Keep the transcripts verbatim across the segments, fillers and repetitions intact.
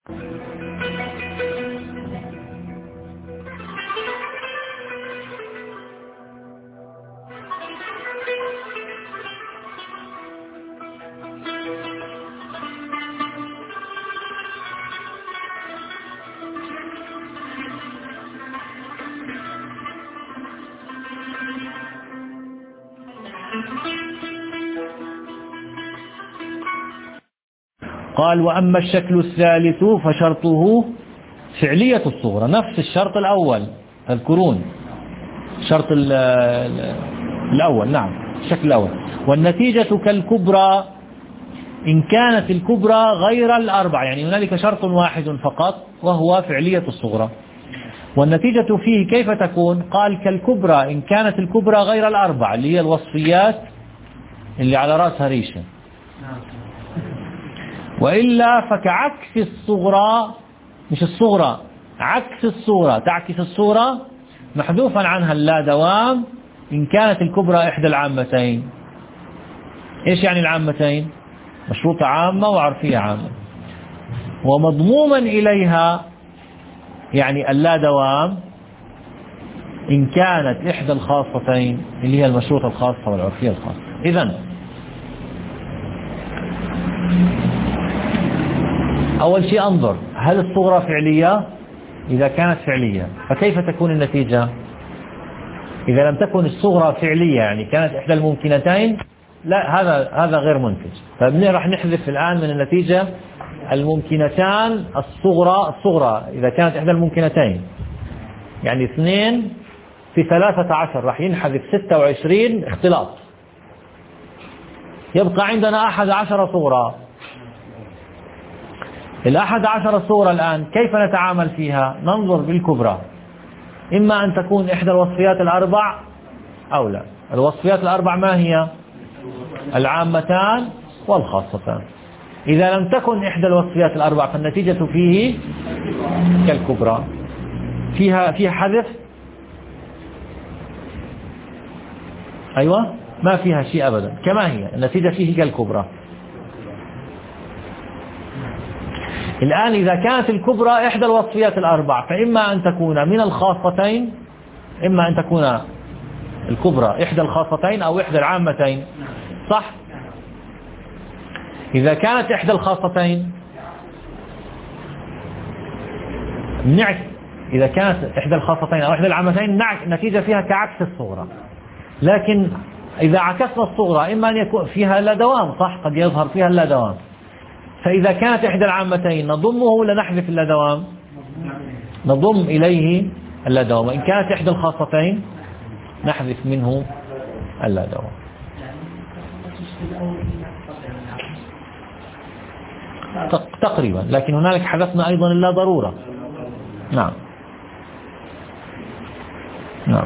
قال وأما الشكل الثالث فشرطه فعلية الصغرى، نفس الشرط الأول تذكرون الشرط الأول. نعم الشكل الأول. والنتيجة كالكبرى إن كانت الكبرى غير الأربع، يعني هنالك شرط واحد فقط وهو فعلية الصغرى. والنتيجة فيه كيف تكون؟ قال كالكبرى إن كانت الكبرى غير الأربع، اللي هي الوصفيات اللي على رأسها ريشة، وإلا فكعكس الصغرى، مش الصغرى، عكس الصورة، تعكس الصورة محذوفا عنها اللا دوام إن كانت الكبرى إحدى العامتين. إيش يعني العامتين؟ مشروطة عامة وعرفية عامة. ومضموما إليها يعني اللا دوام إن كانت إحدى الخاصتين اللي هي المشروطة الخاصة والعرفية الخاصة. إذن أول شيء أنظر هل الصغرى فعلية؟ إذا كانت فعلية فكيف تكون النتيجة؟ إذا لم تكن الصغرى فعلية يعني كانت إحدى الممكنتين، لا هذا هذا غير منتج. فبني راح نحذف الآن من النتيجة الممكنتان الصغرى الصغرى إذا كانت إحدى الممكنتين، يعني اثنين في ثلاثة عشر راح ينحذف ستة وعشرين اختلاط، يبقى عندنا أحد عشر صغرى. الأحد عشر صورة الآن كيف نتعامل فيها؟ ننظر بالكبرى، إما أن تكون إحدى الوصفيات الأربع أو لا. الوصفيات الأربع ما هي؟ العامتان والخاصتان. إذا لم تكن إحدى الوصفيات الأربع فالنتيجة فيه كالكبرى. فيها فيها حذف؟ أيوة ما فيها شيء أبدا كما هي، النتيجة فيه كالكبرى. الآن إذا كانت الكبرى إحدى الوصفيات الأربع فإما أن تكون من الخاصتين، إما أن تكون الكبرى إحدى الخاصتين أو إحدى العامتين، صح؟ إذا كانت إحدى الخاصتين نعكس، إذا كانت إحدى الخاصتين أو إحدى العامتين نعكس النتيجة فيها كعكس الصغرى. لكن إذا عكسنا الصغرى إما أن يكون فيها لا دوام، صح؟ قد يظهر فيها لا دوام. فإذا كانت إحدى العامتين نضمه ولا نحذف اللا دوام؟ نضم إليه اللا دوام. وإن كانت إحدى الخاصتين نحذف منه اللا دوام. تقريبا، لكن هنالك حذفنا أيضا اللا ضرورة. نعم نعم.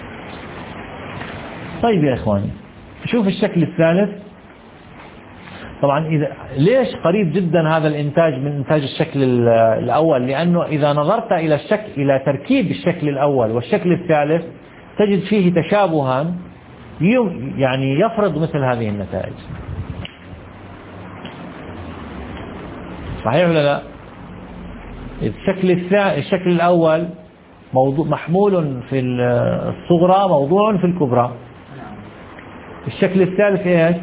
طيب يا إخواني شوف الشكل الثالث. طبعا إذا ليش قريب جدا هذا الإنتاج من إنتاج الشكل الأول؟ لأنه إذا نظرت إلى الشكل إلى تركيب الشكل الأول والشكل الثالث تجد فيه تشابها يعني يفرض مثل هذه النتائج. صحيح ولا لا؟ الشكل الثاني الشكل الأول موضوع محمول في الصغرى موضوع في الكبرى. الشكل الثالث ايش؟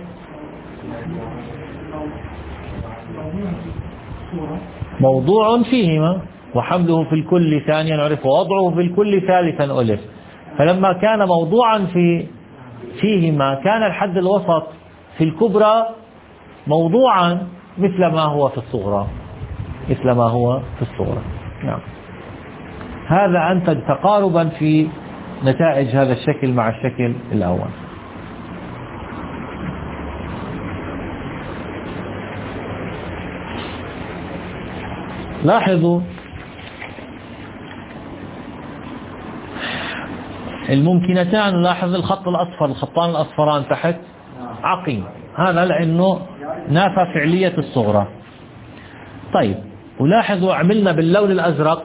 موضوع فيهما وحمله في الكل ثانيا عرف ووضعه في الكل ثالثا ألف. فلما كان موضوعا في فيهما كان الحد الوسط في الكبرى موضوعا مثل ما هو في الصغرى، مثل ما هو في الصغرى. نعم. هذا أنتج تقاربا في نتائج هذا الشكل مع الشكل الأول. لاحظوا الممكنتان، لاحظ الخط الأصفر الخطان الأصفران تحت عقيم، هذا لأنه نافى فعلية الصغرى. طيب ولاحظوا عملنا باللون الأزرق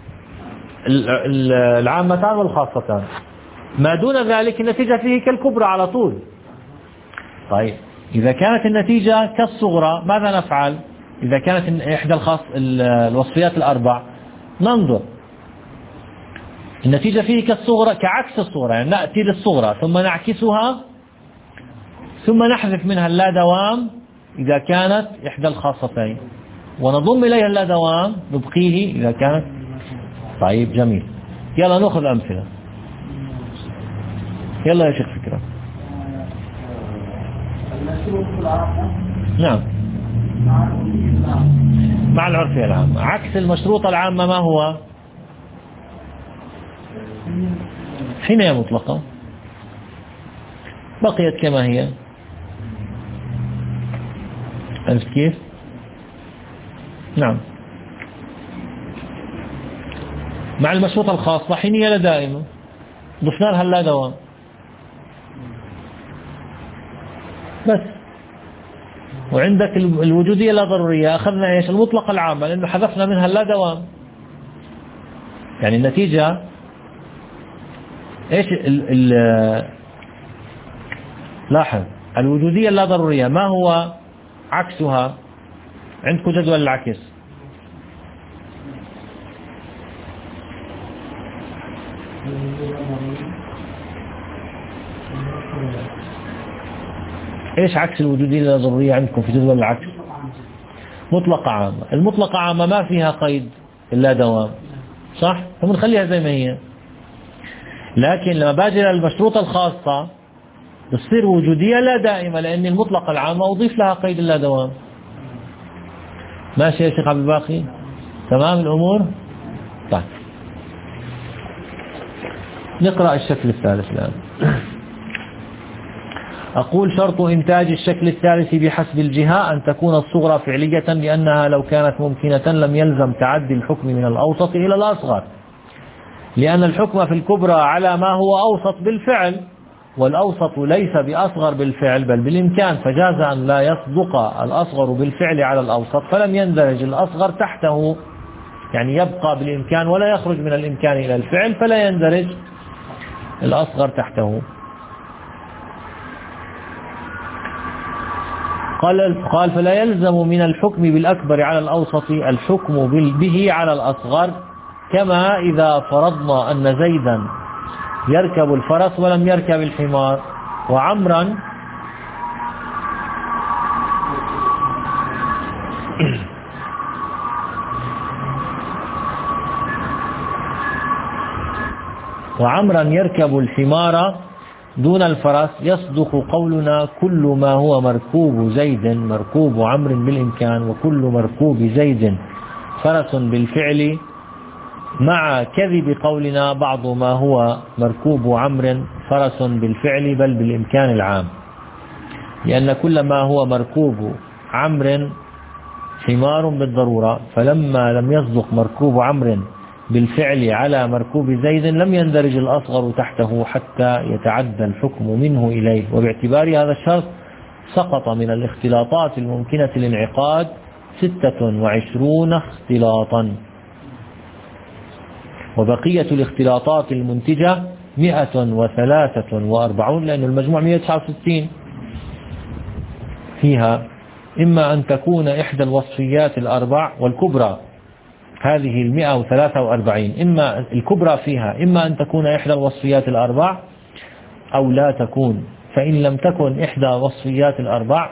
العامتان والخاصتان، ما دون ذلك النتيجة فيه كالكبرى على طول. طيب إذا كانت النتيجة كالصغرى ماذا نفعل؟ إذا كانت إحدى الخاص الوصفيات الأربع ننظر النتيجة فيه كالصغرى كعكس الصغرى، يعني نأتي للصغرى ثم نعكسها ثم نحذف منها اللا دوام إذا كانت إحدى الخاصتين ونضم إليها اللا دوام نبقيه إذا كانت. طيب جميل، يلا نأخذ أمثلة. يلا يا شيخ فكرة. نعم مع العرفية العامة. عكس المشروطة العامة ما هو؟ حين هي مطلقة بقيت كما هي. عرفت كيف؟ نعم. مع المشروطة الخاصة حين هي لا دائمة ضفنا لها لا دوام بس. وعندك الوجودية لا ضرورية أخذنا إيش؟ المطلقة العامة لأنه حذفنا منها لا دوام. يعني النتيجة إيش؟ ال ال لاحظ الوجودية لا ضرورية ما هو عكسها؟ عندكم جدول العكس. ايش عكس الوجودية اللا ضرورية عندكم في جدول العكس؟ مطلقة عامة. المطلقة عامة ما فيها قيد إلا دوام صح؟ فبنخليها زي ما هي. لكن لما باجي للمشروطة الخاصة تصير وجودية لا دائمة لأن المطلقة العامة أضيف لها قيد اللا دوام. ماشي يا شيخ عبد الباقي؟ تمام الأمور؟ طيب نقرأ الشكل الثالث الآن. أقول شرط إنتاج الشكل الثالث بحسب الجهة أن تكون الصغرى فعلية لأنها لو كانت ممكنة لم يلزم تعدي الحكم من الأوسط إلى الأصغر، لأن الحكم في الكبرى على ما هو أوسط بالفعل والأوسط ليس بأصغر بالفعل بل بالإمكان، فجاز أن لا يصدق الأصغر بالفعل على الأوسط فلم يندرج الأصغر تحته، يعني يبقى بالإمكان ولا يخرج من الإمكان إلى الفعل فلا يندرج الأصغر تحته. قال قال فلا يلزم من الحكم بالأكبر على الأوسط الحكم به على الأصغر، كما إذا فرضنا أن زيدا يركب الفرس ولم يركب الحمار وعمرا وعمرا يركب الحمار دون الفرس، يصدق قولنا كل ما هو مركوب زيد مركوب عمرو بالإمكان وكل مركوب زيد فرس بالفعل، مع كذب قولنا بعض ما هو مركوب عمرو فرس بالفعل بل بالإمكان العام، لأن كل ما هو مركوب عمرو حمار بالضرورة، فلما لم يصدق مركوب عمرو بالفعل على مركوب زيد لم يندرج الأصغر تحته حتى يتعدى الحكم منه إليه، وباعتبار هذا الشرط سقط من الاختلاطات الممكنة الانعقاد ستة وعشرون اختلاطا، وبقية الاختلاطات المنتجة مئة وثلاثة وأربعون لأن المجموع مئة وتسعة وستين فيها، إما أن تكون إحدى الوصفيات الأربع والكبرى هذه المئة وثلاثة وأربعين، إما الكبرى فيها إما أن تكون إحدى الوصفيات الأربع أو لا تكون، فإن لم تكن إحدى وصفيات الأربع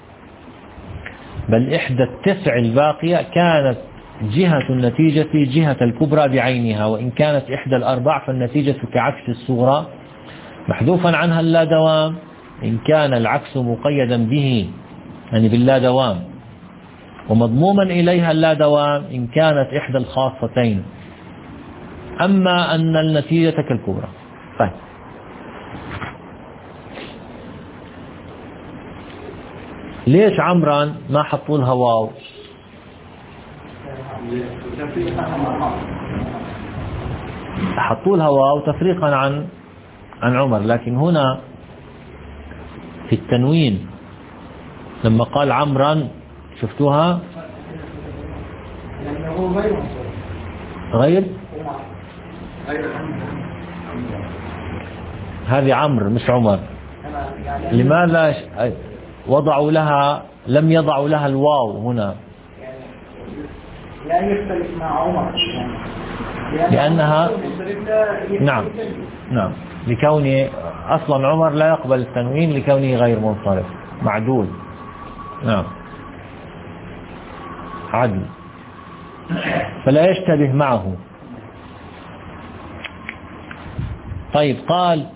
بل إحدى التسع الباقية كانت جهة النتيجة جهة الكبرى بعينها، وإن كانت إحدى الأربع فالنتيجة كعكس الصغرى محذوفا عنها اللا دوام إن كان العكس مقيدا به يعني باللا دوام، ومضموما إليها اللا دوام إن كانت إحدى الخاصتين، أما أن النتيجة كالكبرى. طيب ليش عمران ما حطوا لها واو؟ حطوا لها واو تفريقا عن عن عمر، لكن هنا في التنوين لما قال عمران شفتوها غير هذه عمرو مش عمر، لماذا وضعوا لها لم يضعوا لها الواو هنا؟ لا يختلف مع عمر يعني لأنها نعم نعم لكون أصلا عمر لا يقبل التنوين لكونه غير منصرف معدول. نعم عدل فلا يشتبه معه. طيب قال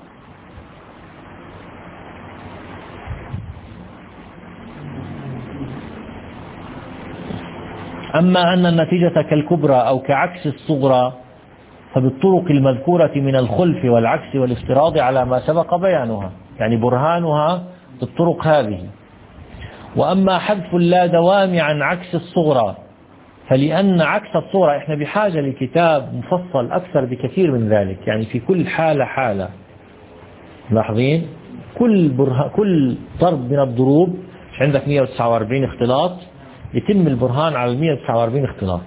أما أن النتيجة كالكبرى أو كعكس الصغرى فبالطرق المذكورة من الخلف والعكس والافتراض على ما سبق بيانها، يعني برهانها بالطرق هذه. وأما حذف اللا دوام عن عكس الصغرى فلأن عكس الصغرى إحنا بحاجة لكتاب مفصل أكثر بكثير من ذلك، يعني في كل حالة حالة لاحظين كل برهان كل ضرب من الضروب عندك مئة وتسعة وأربعين اختلاط يتم البرهان على مئة وتسعة وأربعين اختلاط.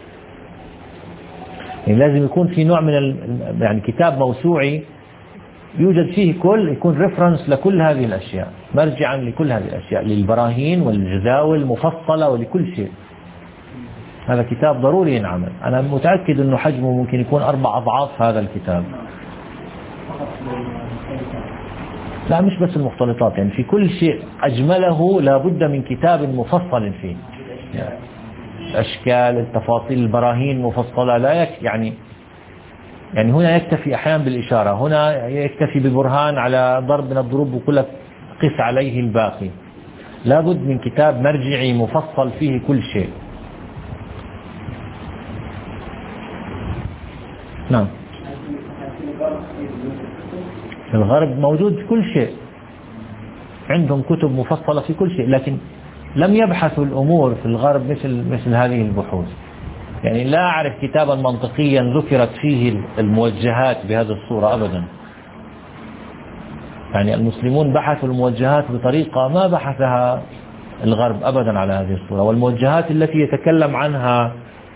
يعني لازم يكون في نوع من ال... يعني كتاب موسوعي يوجد فيه كل يكون ريفرنس لكل هذه الأشياء، مرجعا لكل هذه الأشياء للبراهين والجداول مفصلة ولكل شيء. هذا كتاب ضروري ينعمل. أنا متأكد أنه حجمه ممكن يكون أربع أضعاف هذا الكتاب. لا مش بس المختلطات، يعني في كل شيء أجمله لابد من كتاب مفصل فيه، يعني الأشكال التفاصيل البراهين مفصلة لا يك يعني يعني هنا يكتفي أحيانا بالإشارة، هنا يكتفي ببرهان على ضرب من الضروب وكل قس عليه الباقي. لابد من كتاب مرجعي مفصل فيه كل شيء. نعم في الغرب موجود في كل شيء، عندهم كتب مفصلة في كل شيء، لكن لم يبحثوا الأمور في الغرب مثل مثل هذه البحوث. يعني لا أعرف كتابا منطقيا ذكرت فيه الموجهات بهذه الصورة أبدا. يعني المسلمون بحثوا الموجهات بطريقة ما بحثها الغرب أبدا على هذه الصورة. والموجهات التي يتكلم عنها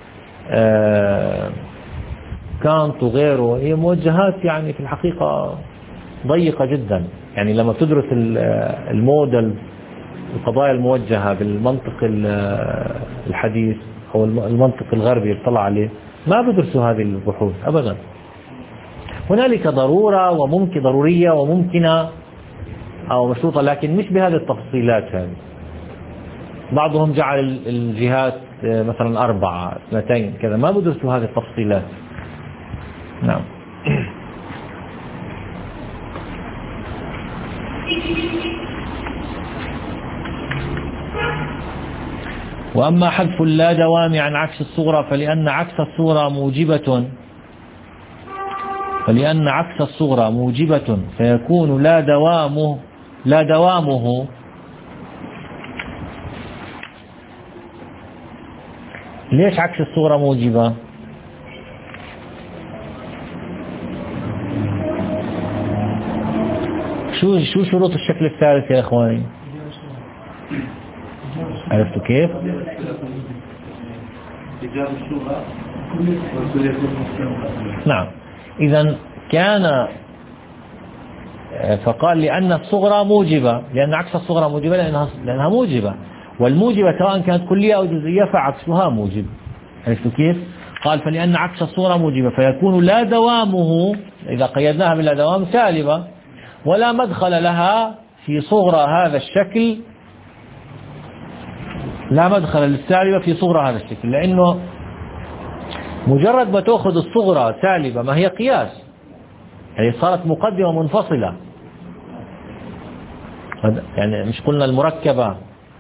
كانت وغيره هي موجهات يعني في الحقيقة ضيقة جدا. يعني لما تدرس الموديل القضايا الموجهة بالمنطق الحديث أو المنطق الغربي يطلع عليه ما بدرسوا هذه البحوث أبدا. هنالك ضرورة وممكن ضرورية وممكنة أو مشروطة، لكن مش بهذه التفصيلات هذه. بعضهم جعل الجهات مثلا أربعة اثنتين كذا، ما بدرسوا هذه التفصيلات. نعم وأما حذف اللا دوام عن عكس الصغرى فلأن عكس الصغرى موجبة فلأن عكس الصغرى موجبة فيكون لا دوامه لا دوامه ليش عكس الصغرى موجبة؟ شو شو شروط الشكل الثالث يا اخواني؟ عرفتوا كيف؟ نعم إذا كان فقال لأن الصغرى موجبة، لأن عكس الصغرى موجبة لأنها لأنها موجبة، والموجبة سواء كانت كلية أو جزئية فعكسها موجب. عرفتوا كيف؟ قال فلأن عكس الصغرى موجبة فيكون لا دوامه إذا قيدناها بلا دوام سالبة، ولا مدخل لها في صغرى هذا الشكل، لا مدخل للسالبة في صغرى هذا الشكل، لأنه مجرد ما تأخذ الصغرى سالبة ما هي قياس، هي صارت مقدمة منفصلة. يعني مش قلنا المركبة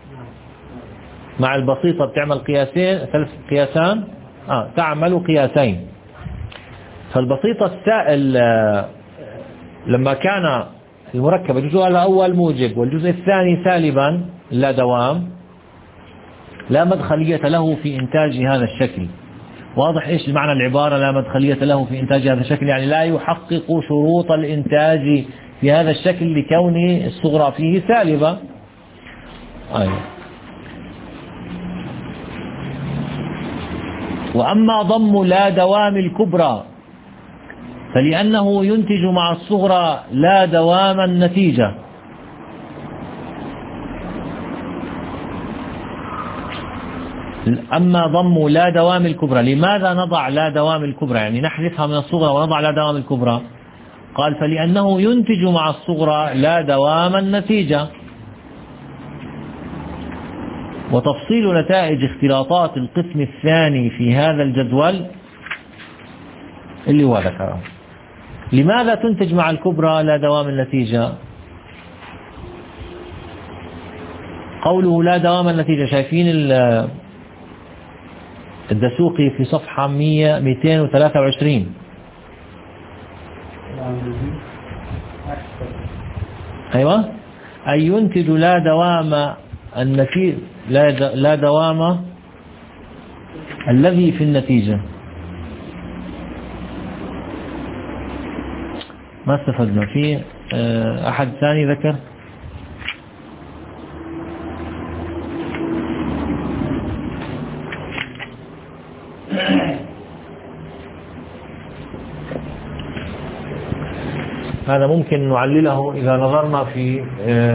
مع البسيطة بتعمل قياسين ثلاث قياسان آه تعمل قياسين. فالبسيطة السائل لما كان المركبة الجزء الأول موجب والجزء الثاني سالبا لا دوام، لا مدخلية له في إنتاج هذا الشكل. واضح إيش معنى العبارة لا مدخلية له في إنتاج هذا الشكل؟ يعني لا يحقق شروط الإنتاج في هذا الشكل لكون الصغرى فيه سالبة. أيوة. وأما ضم لا دوام الكبرى فلأنه ينتج مع الصغرى لا دوام النتيجة. أما ضم لا دوام الكبرى، لماذا نضع لا دوام الكبرى يعني نحذفها من الصغرى ونضع لا دوام الكبرى؟ قال فلأنه ينتج مع الصغرى لا دوام النتيجة. وتفصيل نتائج اختلاطات القسم الثاني في هذا الجدول اللي هو ذكره. لماذا تنتج مع الكبرى لا دوام النتيجة؟ قوله لا دوام النتيجة، شايفين الدسوقي في صفحة مئتين وثلاثة وعشرين. أيوة، أي ينتج لا دوام النتيجة، لا, لا دوام الذي في النتيجة. ما استفدنا فيه. أحد ثاني ذكر؟ هذا ممكن نعلله إذا نظرنا في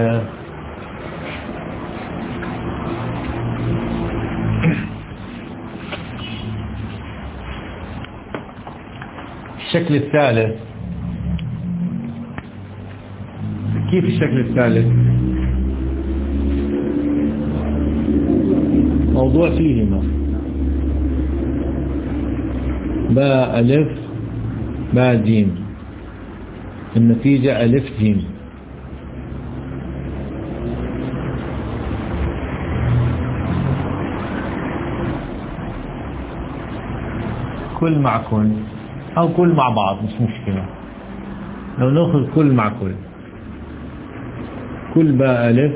الشكل الثالث. كيف الشكل الثالث؟ موضوع فيهما باء ألف باء جيم، النتيجة ألف جيم. كل مع كل أو كل مع بعض مش مشكلة. لو نأخذ كل مع كل، كل باء ألف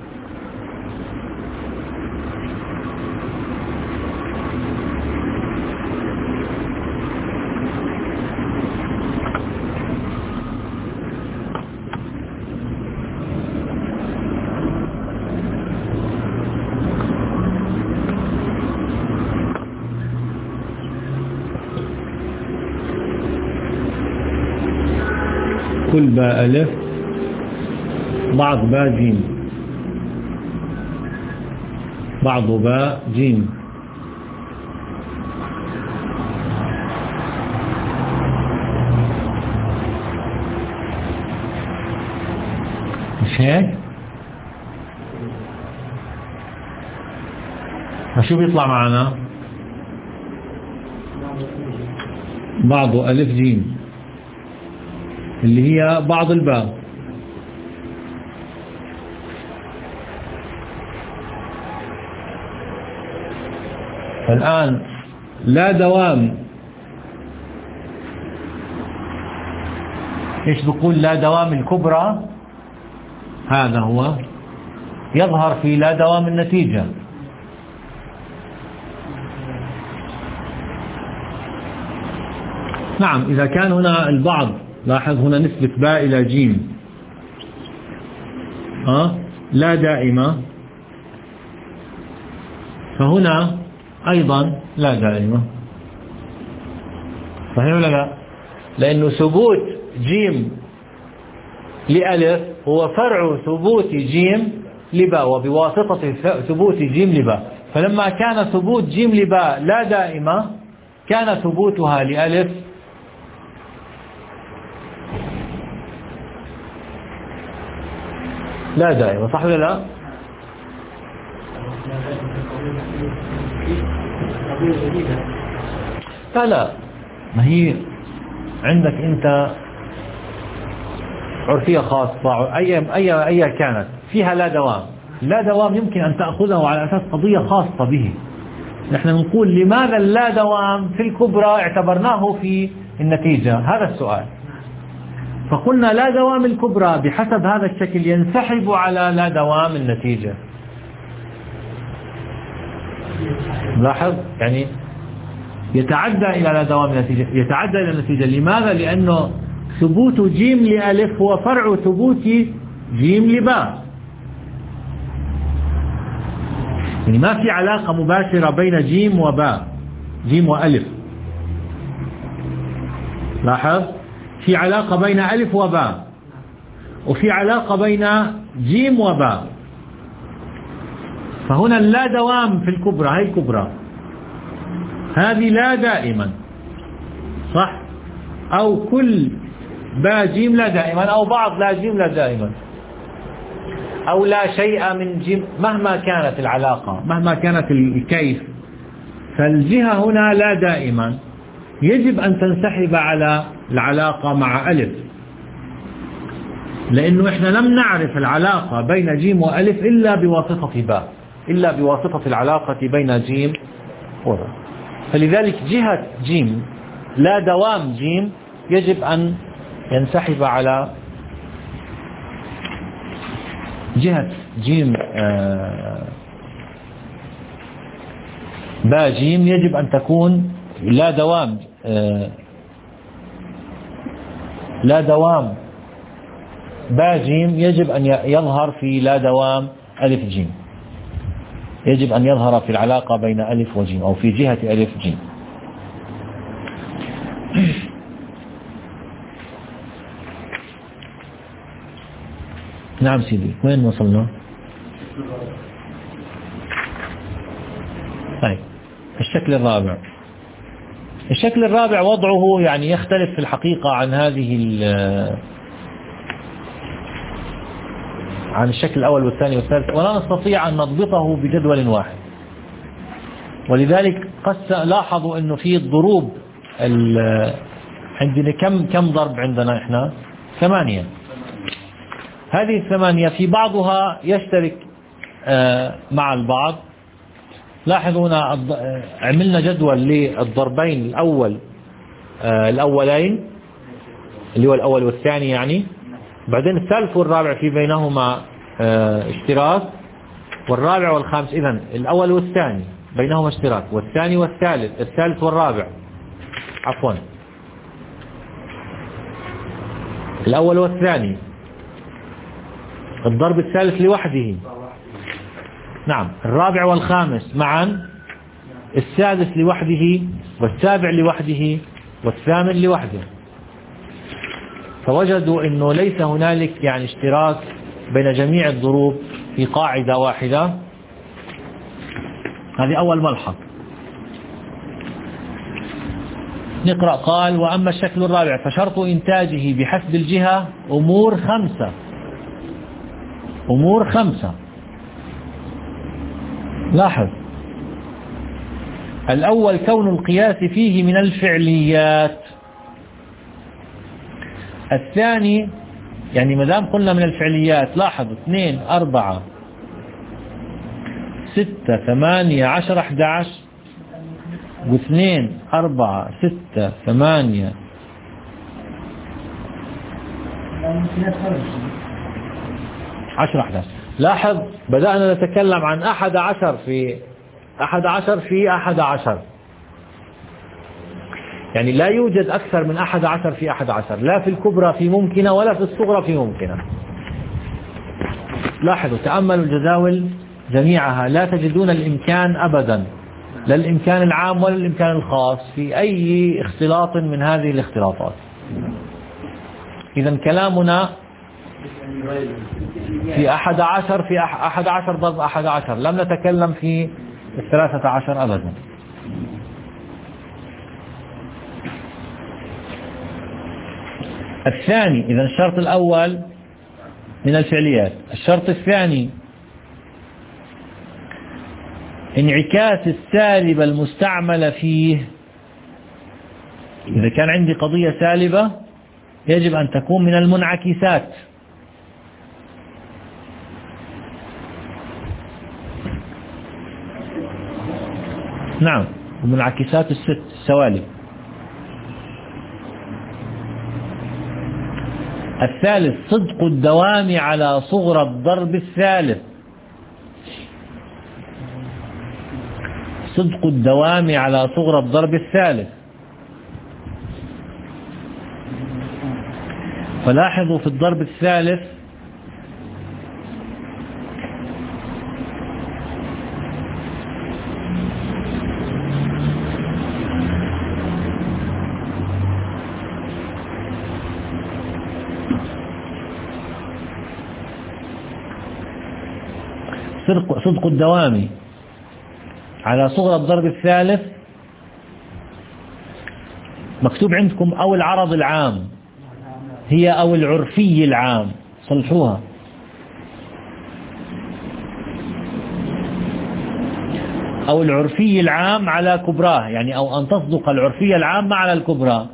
كل باء ألف بعض باء جيم، بعض باء جيم. مش هيك؟ شو بيطلع معنا؟ بعض ألف جيم اللي هي بعض الباء. الآن لا دوام، ايش بقول؟ لا دوام الكبرى هذا هو يظهر في لا دوام النتيجة. نعم، إذا كان هنا البعض، لاحظ هنا نسبة باء إلى جيم أه؟ لا دائمة، فهنا أيضا لا دائمة. صحيح ولا لا؟ لأنه ثبوت جيم لألف هو فرع ثبوت جيم لباء، وبواسطة ثبوت جيم لباء. فلما كان ثبوت جيم لباء لا دائمة، كان ثبوتها لألف لا دائما. صح ولا لا؟ لا لا، ما هي عندك انت عرفية خاصة اي اي اي كانت فيها لا دوام. لا دوام يمكن ان تأخذه على اساس قضية خاصة به. نحن نقول لماذا اللا دوام في الكبرى اعتبرناه في النتيجة؟ هذا السؤال. فقلنا لا دوام الكبرى بحسب هذا الشكل ينسحب على لا دوام النتيجة. لاحظ يعني يتعدى إلى لا دوام النتيجة، يتعدى إلى النتيجة. لماذا؟ لأنه ثبوت جيم لألف هو فرع ثبوت جيم لباء، يعني ما في علاقة مباشرة بين جيم وباء، جيم وألف. لاحظ في علاقة بين ألف وباء، وفي علاقة بين جيم وباء. فهنا اللا دوام في الكبرى، هي الكبرى هذه لا دائما، صح؟ أو كل باء جيم لا دائما، أو بعض لا جيم لا دائما، أو لا شيء من جيم. مهما كانت العلاقة، مهما كانت الكيف، فالجهة هنا لا دائما يجب أن تنسحب على العلاقة مع ألف، لأنه إحنا لم نعرف العلاقة بين جيم وألف إلا بواسطة باء، إلا بواسطة العلاقة بين جيم وباء. فلذلك جهة جيم لا دوام جيم يجب أن ينسحب على جهة جيم باء جيم، يجب أن تكون لا دوام لا دوام باء جيم يجب أن يظهر في لا دوام ألف جيم، يجب أن يظهر في العلاقة بين ألف وجيم أو في جهة ألف جيم. نعم سيدي، وين وصلنا؟ طيب الشكل الرابع. الشكل الرابع وضعه يعني يختلف في الحقيقة عن هذه عن الشكل الأول والثاني والثالث، ولا نستطيع أن نضبطه بجدول واحد. ولذلك قد لاحظوا أنه في الضروب عندنا كم كم ضرب عندنا إحنا؟ ثمانية. هذه الثمانية في بعضها يشترك مع البعض. لاحظوا هنا عملنا جدول للضربين الأول الأولين اللي هو الأول والثاني يعني، بعدين الثالث والرابع في بينهما اشتراك، والرابع والخامس. إذن الأول والثاني بينهما اشتراك، والثاني والثالث، الثالث والرابع عفوا الأول والثاني، الضرب الثالث لوحده، نعم، الرابع والخامس معا، السادس لوحده، والسابع لوحده، والثامن لوحده. فوجدوا أنه ليس هنالك يعني اشتراك بين جميع الضروب في قاعدة واحدة. هذه أول ملحظ. نقرأ. قال: وأما الشكل الرابع فشرط إنتاجه بحسب الجهة أمور خمسة. أمور خمسة. لاحظ، الأول كون القياس فيه من الفعليات. الثاني يعني مدام قلنا من الفعليات، لاحظ اثنين أربعة ستة ثمانية عشر أحد عشر، واثنين أربعة ستة ثمانية عشر أحد عشر. لاحظ بدأنا نتكلم عن أحد عشر في أحد عشر في أحد عشر، يعني لا يوجد أكثر من أحد عشر في أحد عشر، لا في الكبرى في ممكنة ولا في الصغرى في ممكنة. لاحظوا، تأملوا الجداول جميعها، لا تجدون الإمكان أبدا، لا الإمكان العام ولا الإمكان الخاص في أي اختلاط من هذه الاختلاطات. إذن كلامنا في أحد عشر في أحد عشر ضرب أحد عشر، لم نتكلم في الثلاثة عشر أبدا. الثاني، إذا الشرط الأول من الفعليات. الشرط الثاني انعكاس السالب المستعمل فيه. إذا كان عندي قضية سالبة يجب أن تكون من المنعكسات. نعم، المنعكسات الست السوالب. الثالث صدق الدوام على صغرى الضرب الثالث. صدق الدوام على صغرى الضرب الثالث. فلاحظوا في الضرب الثالث صدق, صدق الدوام على صغرى الضرب الثالث مكتوب عندكم أو العرض العام، هي أو العرفي العام، صلحوها. أو العرفي العام على كبراه، يعني أو أن تصدق العرفية العامة على الكبرى.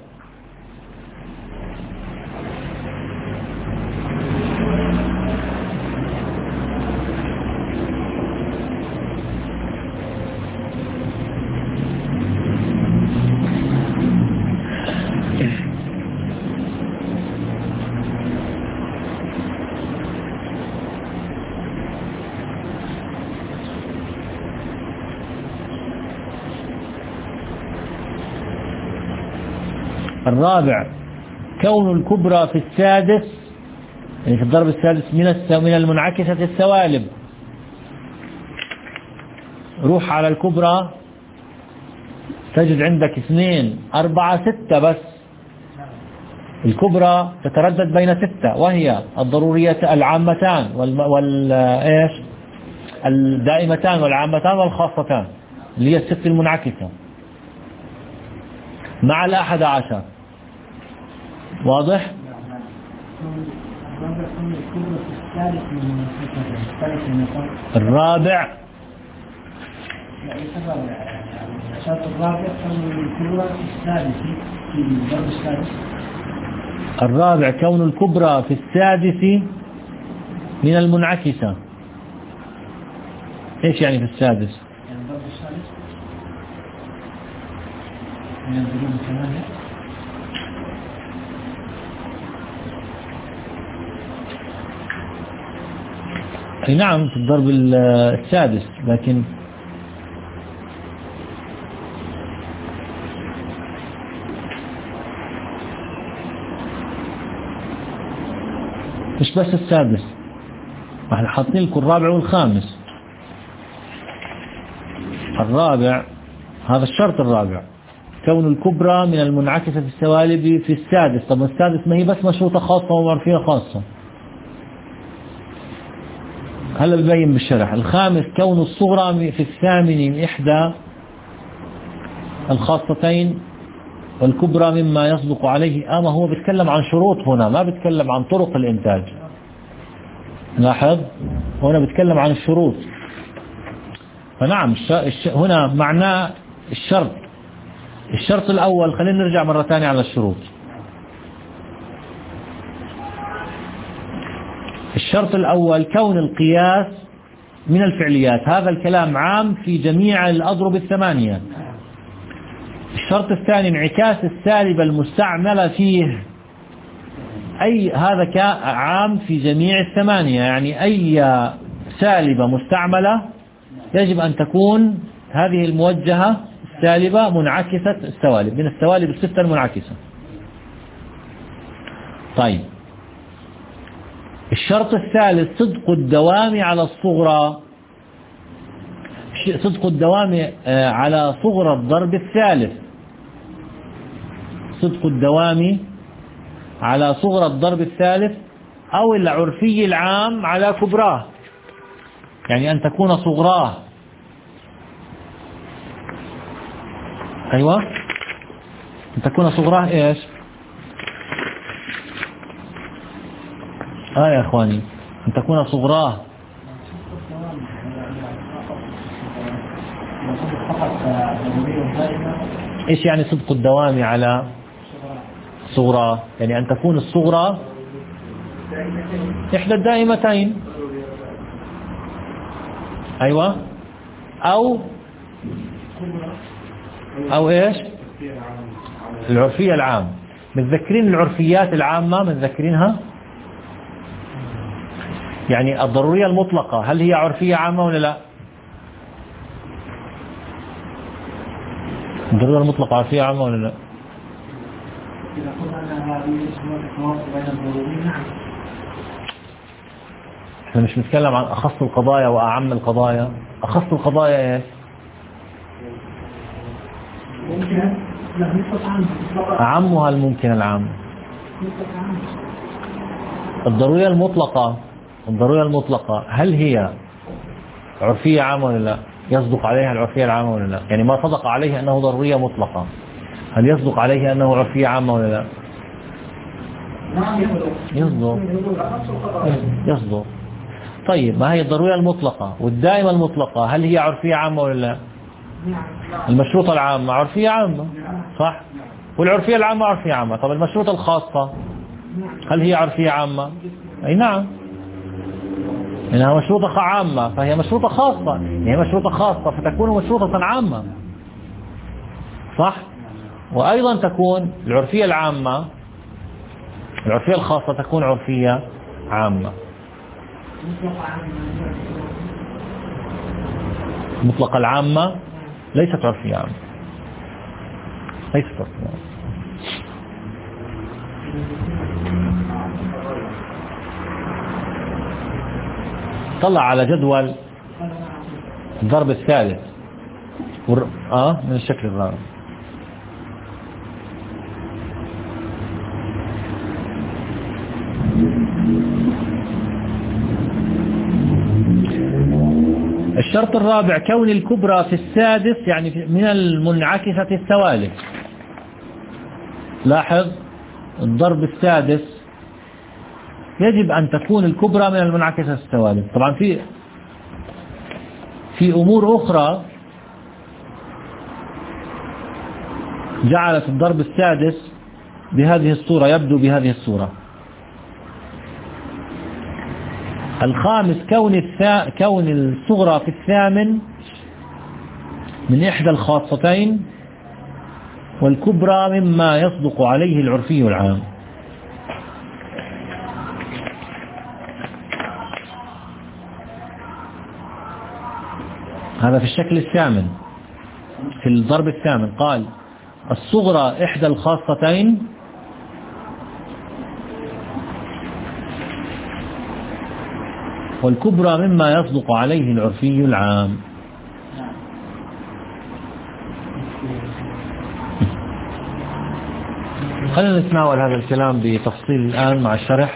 الرابع كون الكبرى في السادس، يعني في الضرب السادس من من المنعكسة السوالب. روح على الكبرى تجد عندك اثنين أربعة ستة، بس الكبرى تتردد بين ستة، وهي الضرورية العامتان وال, وال... إيش الدائمتان والعامتان والخاصتان اللي هي الست المنعكسة مع الأحد عشر. واضح؟ الرابع الرابع كون الكبرى في السادس من المنعكسة. ايش يعني في السادس؟ اي نعم في الضرب السادس، لكن مش بس السادس، احنا حاطين لكم الرابع والخامس. الرابع هذا الشرط الرابع كون الكبرى من المنعكسة في السوالب في السادس. طب السادس ما هي بس مشروطة خاصة ومعرفية خاصة، هلا ببين بالشرح. الخامس كون الصغرى في الثامن من إحدى الخاصتين والكبرى مما يصدق عليه. أما هو بيتكلم عن شروط هنا، ما بيتكلم عن طرق الإنتاج. لاحظ هنا بيتكلم عن الشروط. فنعم هنا معناه الشرط. الشرط الأول، خلينا نرجع مرة ثانية على الشروط. الشرط الأول كون القياس من الفعليات، هذا الكلام عام في جميع الأضرب الثمانية. الشرط الثاني انعكاس السالبة المستعملة فيه، أي هذا عام في جميع الثمانية، يعني أي سالبة مستعملة يجب أن تكون هذه الموجهة السالبة منعكسة السوالب، من السوالب الستة المنعكسة. طيب الشرط الثالث صدق الدوام على الصغرى، صدق الدوام على صغرى الضرب الثالث، صدق الدوام على صغرى الضرب الثالث أو العرفي العام على كبراه، يعني أن تكون صغراه. أيوة أن تكون صغراه إيش؟ آه يا أخواني، أن تكون صغراه إيش يعني صدق الدوام على صغرى؟ يعني أن تكون الصغرى إحدى الدائمتين. أيوة أو أو إيش العرفية العام. متذكرين العرفيات العامة؟ متذكرينها؟ يعني الضرورية المطلقة هل هي عرفية عامة ولا لا؟ الضرورية المطلقة عرفية عامة ولا لا؟ احنا مش بنتكلم عن أخص القضايا وأعم القضايا. أخص القضايا ايش؟ أعمها الممكن العام. الضرورية المطلقة الضرورية المطلقة هل هي عرفية عامة ولا لا؟ يصدق عليها العرفية العامة ولا لا؟ يعني ما صدق عليه أنه ضرورية مطلقة، هل يصدق عليه أنه عرفية عامة ولا لا؟ يصدق يصدق. طيب ما هي الضرورية المطلقة والدائمة المطلقة هل هي عرفية عامة ولا لا؟ المشروطة العامة عرفية عامة صح؟ والعرفية العامة عرفية عامة. طب المشروطة الخاصة هل هي عرفية عامة؟ أي نعم، إنها مشروطة عامة فهي مشروطة خاصة، هي مشروطة خاصة فتكون مشروطة عامة صح؟ وأيضا تكون العرفية العامة العرفية الخاصة تكون عرفية عامة. مطلق العامة ليست عرفية عامة، ليست عرفية عامة. طلع على جدول الضرب الثالث والر... اه من الشكل الرابع. الشرط الرابع كون الكبرى في السادس يعني من المنعكسة الثوالث. لاحظ الضرب السادس يجب أن تكون الكبرى من المنعكسة الثوالث. طبعا في في أمور أخرى جعلت الضرب السادس بهذه الصورة، يبدو بهذه الصورة. الخامس كون الثا... كون الصغرى في الثامن من إحدى الخاصتين والكبرى مما يصدق عليه العرفي العام. هذا في الشكل الثامن في الضرب الثامن قال الصغرى إحدى الخاصتين والكبرى مما يصدق عليه العرفي العام. خلينا نتناول هذا الكلام بتفصيل الآن مع الشرح.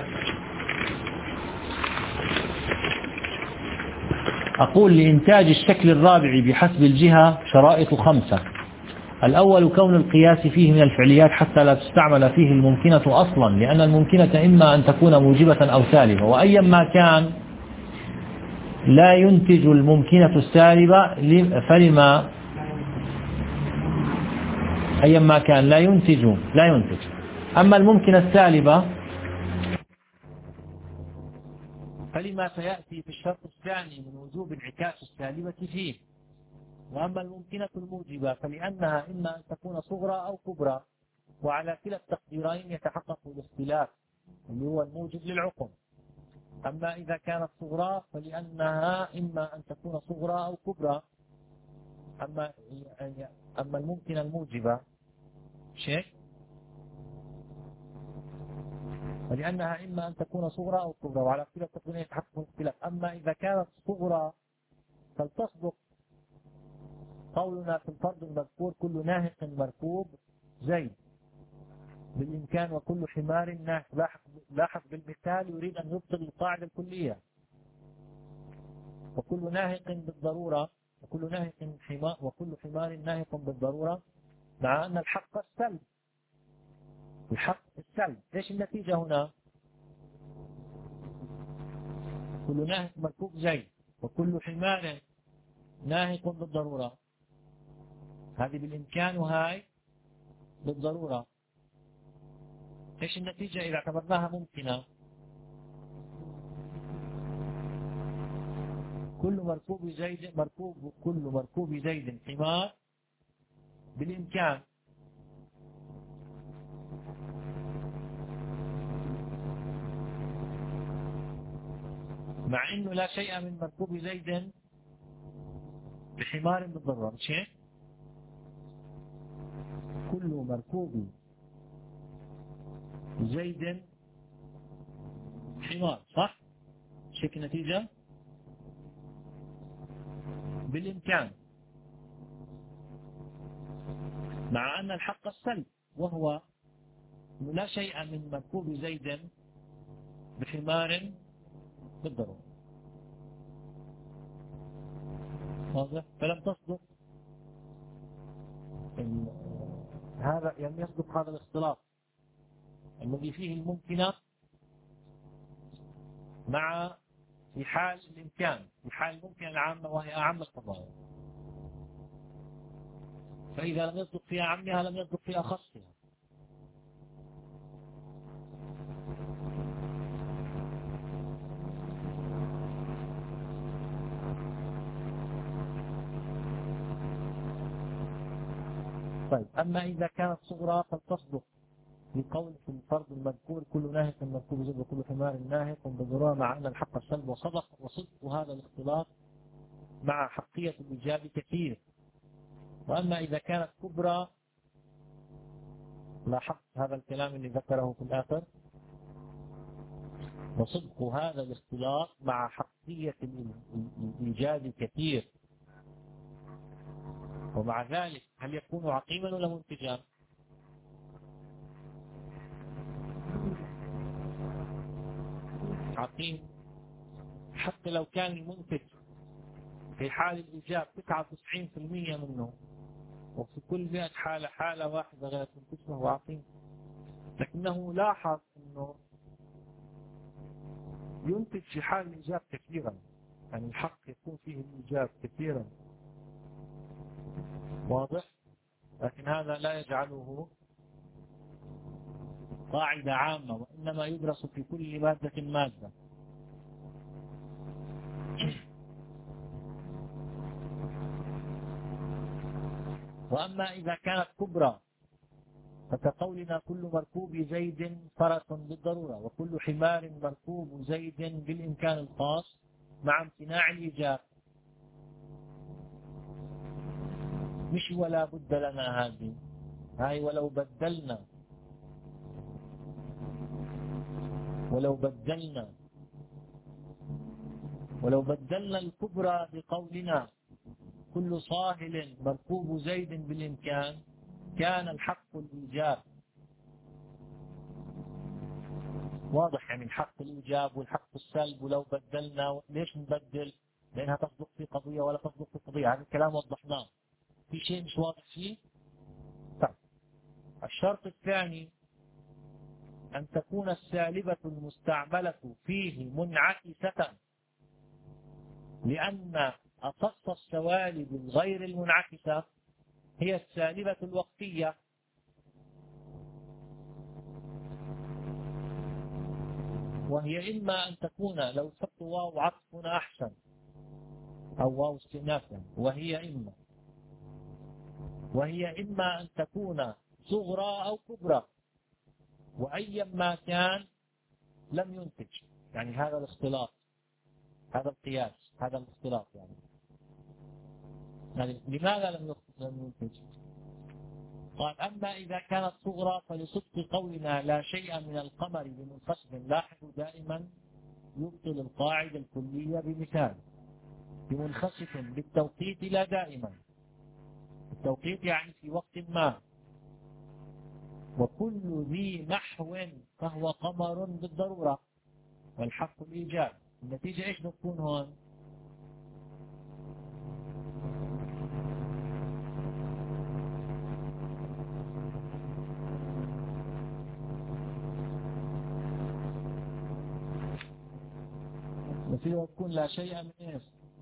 أقول لإنتاج الشكل الرابع بحسب الجهة شرائط خمسة. الأول كون القياس فيه من الفعليات حتى لا تستعمل فيه الممكنة أصلا، لأن الممكنة إما أن تكون موجبة أو سالبة، وأيا ما كان لا ينتج الممكنة السالبة فلما أيا ما كان لا ينتج لا ينتج أما الممكنة السالبة فلما سيأتي في الشرط الثاني من وجوب انعكاس السالبة فيه. وأما الممكنة الموجبة فلأنها إما أن تكون صغرى أو كبرى، وعلى كلا التقديرين يتحقق الاختلاف اللي هو الموجب للعقم. أما إذا كانت صغرى فلأنها إما أن تكون صغرى أو كبرى. أما أما الممكنة الموجبة شيء فلأنها إما أن تكون صغرى أو كبرى، وعلى كلا التقديرين يتحقق الاختلاف. أما إذا كانت صغرى فلتصدق قولنا في الفرض المذكور كل ناهق مركوب زيد بالإمكان وكل حمار ناهق. لاحظ بالمثال يريد أن يبطل القاعدة الكلية. وكل ناهق بالضرورة وكل ناهق حمار وكل حمار ناهق بالضرورة، مع أن الحق السلب. الحق السلب ايش النتيجة هنا؟ كل ناهق مركوب زيد وكل حمار ناهق بالضرورة، هذه بالإمكان وهاي بالضرورة. ايش النتيجة إذا اعتبرناها ممكنة؟ كل مركوب زيد مركوب كل مركوب زيد حمار بالإمكان، مع انه لا شيء من مركوب زيد بحمار بالضرورة. شيء كل مركوب زيد حمار صح؟ شيء النتيجة بالإمكان، مع أن الحق السلب وهو لا شيء من مركوب زيد بحمار بالضرورة. واضح؟ فلم تصدق هذا، يعني يصدق هذا الاختلاط الذي فيه الممكنة مع في حال الإمكان، في حال الممكن العامة وهي أعم القضايا. فإذا لم يصدق في أعمها لم يصدق في أخصها. طيب، أما إذا كانت صغرى فلتصدق بقول في الفرض المذكور: كل ناهق مركوب زد وكل حمار ناهق بذروة، مع أن الحق السلب وصدق. وصدق هذا الاختلاط مع حقية الإيجاب كثير. وأما إذا كانت كبرى، لاحظت هذا الكلام اللي ذكره في الآخر: وصدق هذا الاختلاط مع حقية الإيجاب كثير. ومع ذلك هل يكون عقيما ولا منتجا؟ عقيم، حتى لو كان المنتج في حال الإيجاب تسعة وتسعين بالمئة منه، وفي كل مئة حالة حالة واحدة غير تنتج، فهو عقيم. لكنه لاحظ أنه ينتج في حال الإيجاب كثيرا، يعني الحق يكون فيه الإيجاب كثيرا، واضح؟ لكن هذا لا يجعله قاعدة عامة، وإنما يدرس في كل مادة مادة. وأما إذا كانت كبرى فكقولنا: كل مركوب زيد فرس بالضرورة، وكل حمار مركوب زيد بالإمكان الخاص مع امتناع الإيجاب. مش ولا بد لنا هذه، هاي ولو بدلنا ولو بدلنا ولو بدلنا الكبرى بقولنا: كل صاهل مركوب زيد بالإمكان، كان الحق الإيجاب. واضح؟ يعني الحق الإيجاب والحق السلب. ولو بدلنا، ليش نبدل؟ لأنها تصدق في قضية ولا تصدق في قضية. هذا الكلام وضحناه. في شيء مش واضح فيه؟ طيب، الشرط الثاني: أن تكون السالبة المستعملة فيه منعكسة، لأن أخص السوالب الغير المنعكسة هي السالبة الوقتية. وهي إما أن تكون، لو سبت واو عطف هنا أحسن، أو واو استئنافا، وهي إما وهي إما أن تكون صغرى أو كبرى، وأيا ما كان لم ينتج. يعني هذا الاختلاط، هذا القياس، هذا الاختلاط يعني. يعني لماذا لم ينتج؟ قال: أما إذا كانت صغرى فلصدق قولنا: لا شيء من القمر بمنخسف. لاحظوا دائما يبطل القاعدة الكلية بمثال: بمنخسف بالتوقيت، لا دائما. التوقيت يعني في وقت ما. وكل ذي نحو فهو قمر بالضرورة، والحق الإيجاب. النتيجة إيش بتكون هون؟ النتيجة بتكون لا شيء من إيش؟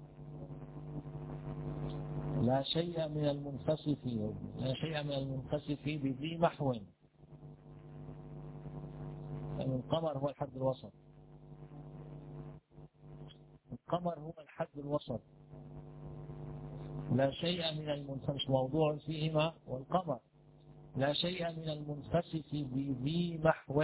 لا شيء من المنخسف لا شيء من المنخسف بذي محو. يعني القمر هو الحد الوسط. القمر هو الحد الوسط. لا شيء من المنخسف موضوع فيهما، والقمر لا شيء من المنخسف بذي محو.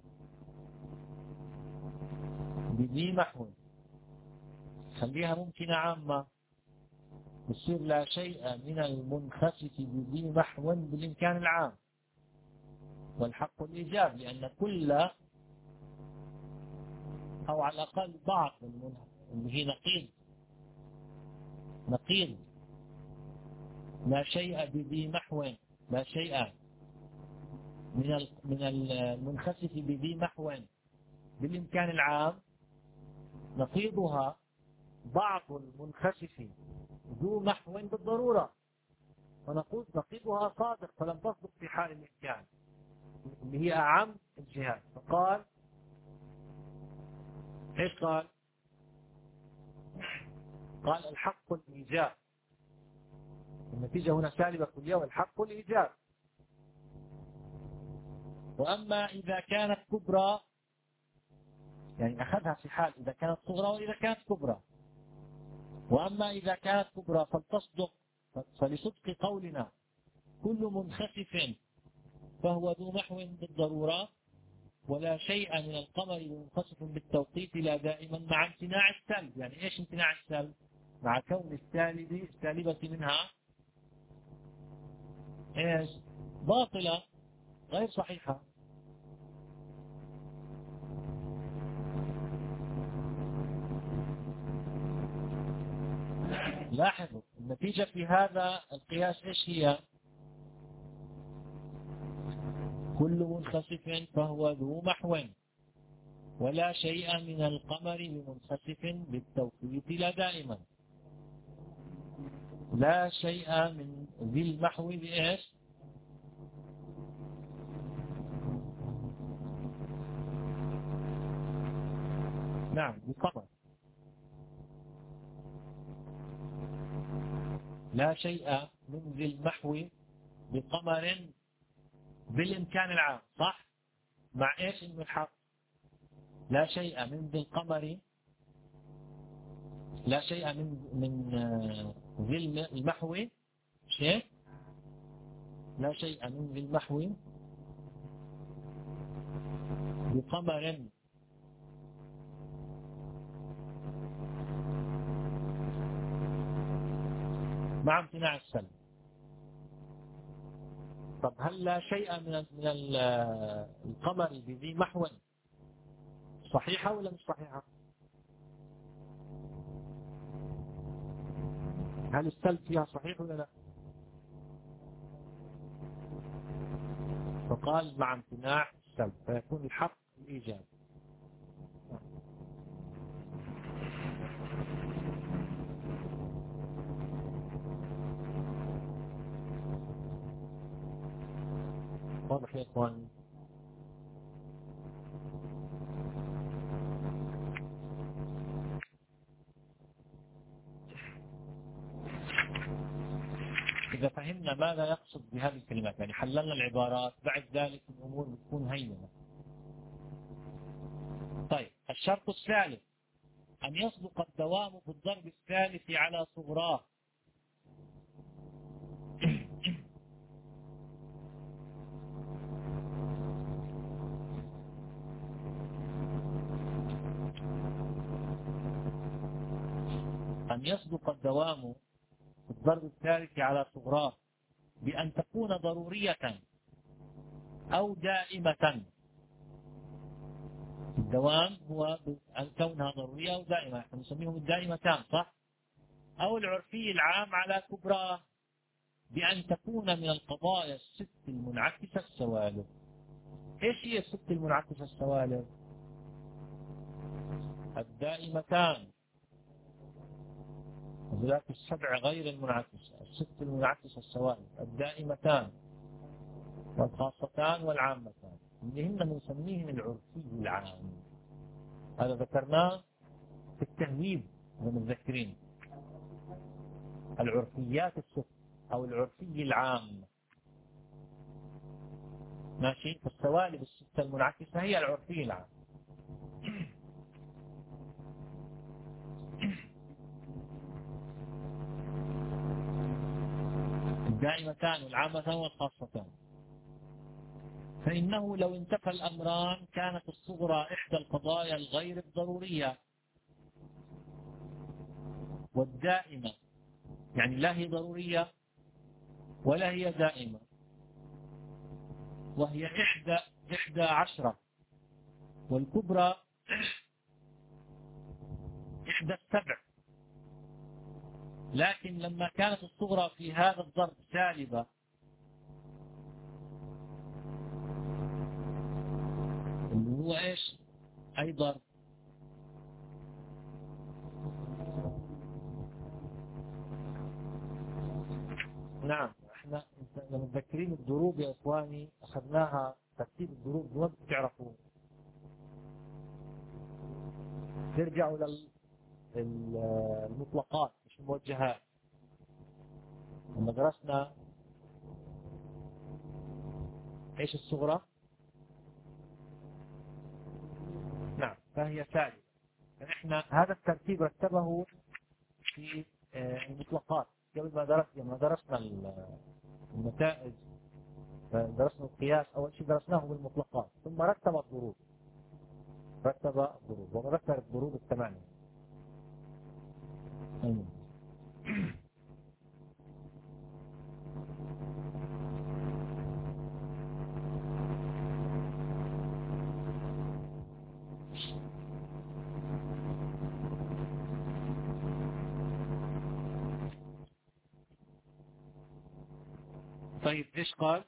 بذي محو خليها ممكنة عامة، يصير لا شيء من المنخسف بذي محو بالإمكان العام، والحق الإيجاب، لأن كل أو على الأقل بعض اللي هي نقيض نقيض لا شيء بذي محو. لا شيء من من المنخسف بذي محو بالإمكان العام، نقيضها بعض المنخسف ذو محو بالضرورة، فنقول نقيضها صادق فلم تصدق في حال الإمكان اللي هي أعم الجهات. فقال إيش قال؟ قال الحق الإيجاب، النتيجة هنا سالبة كلية والحق الإيجاب. وأما إذا كانت كبرى، يعني أخذها في حال إذا كانت صغرى وإذا كانت كبرى. وأما إذا كانت كبرى فلتصدق، فلصدق قولنا كل منخسف فهو ذو محو بالضرورة، ولا شيء من القمر منخسف بالتوقيت لا دائما، مع امتناع السلب. يعني إيش امتناع السلب؟ مع كون السالب السالبة منها إيش؟ باطلة غير صحيحة. لاحظوا النتيجة في هذا القياس إيش هي؟ كل منخسف فهو ذو محو، ولا شيء من القمر بمنخسف بالتوقيت لا دائما. لا شيء من ذي المحو بإيش؟ نعم بقمر. لا شيء من ذي المحو بقمر بالإمكان العام، صح؟ مع إيش إنه الحق؟ لا شيء من ذي القمر، لا شيء من من ذي المحو شيء، لا شيء من ذي المحو بقمر مع امتناع السلب. طب هل لا شيء من من القمر بذي محو صحيحة ولا مش صحيحة؟ هل السلب فيها صحيح ولا لا؟ فقال مع امتناع السلب، فيكون الحق الإيجاب. واضح يا إخوان؟ إذا فهمنا ماذا يقصد بهذه الكلمات، يعني حللنا العبارات، بعد ذلك الأمور بتكون هينة. طيب الشرط الثالث أن يصدق الدوام في الضرب الثالث على صغراه. أن يصدق الدوام في الضرب الثالث على صغراه بأن تكون ضرورية أو دائمة. الدوام هو أن كونها ضرورية أو دائمة، نحن نسميهم الدائمتان، صح؟ أو العرفي العام على كبرى بأن تكون من القضايا الست المنعكسة السوالف. إيش هي الست المنعكسة السوالف؟ الدائمتان، وذلك السبع غير المنعكسة، الست المنعكسة السوالف الدائمتان والخاصتان والعامتان، اللي هن نسميهم العرفي العام. هذا ذكرناه في التهذيب ومتذكرين العرفيات الست أو العرفي العام. ماشي؟ فالسوالف الستة المنعكسة هي العرفي العام. الدائمتان والعامتان والخاصتان. فإنه لو انتفى الأمران كانت الصغرى إحدى القضايا الغير الضرورية، والدائمة يعني لا هي ضرورية ولا هي دائمة، وهي إحدى إحدى عشرة، والكبرى إحدى السبع. لكن لما كانت الصغرى في هذا الضرب سالبة، اللي هو إيش أي ضرب؟ نعم، احنا متذكرين الضروب يا اخواني، اخذناها ترتيب الضروب وين بتعرفوا؟ ترجعوا للمطلقات مش الموجهات. لما درسنا ايش الصغرى؟ نعم، فهي ثالثة. احنا هذا الترتيب رتبه في المطلقات قبل ما درس لما درسنا النتائج، درسنا القياس. اول شيء درسناه بالمطلقات، ثم رتب الضروب رتب الضروب وذكر الضروب الثمانية. طيب ايش قال؟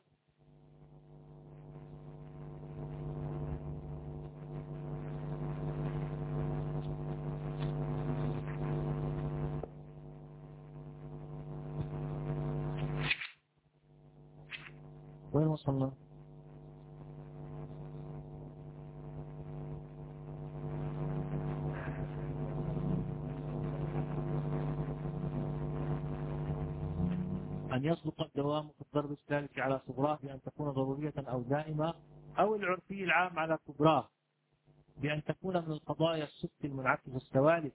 وين وصلنا؟ أن يصدق الدوام في الضرب الثالث على صغراه بأن تكون ضرورية أو دائمة، أو العرفي العام على كبراه بأن تكون من القضايا الست المنعكسة السوالف.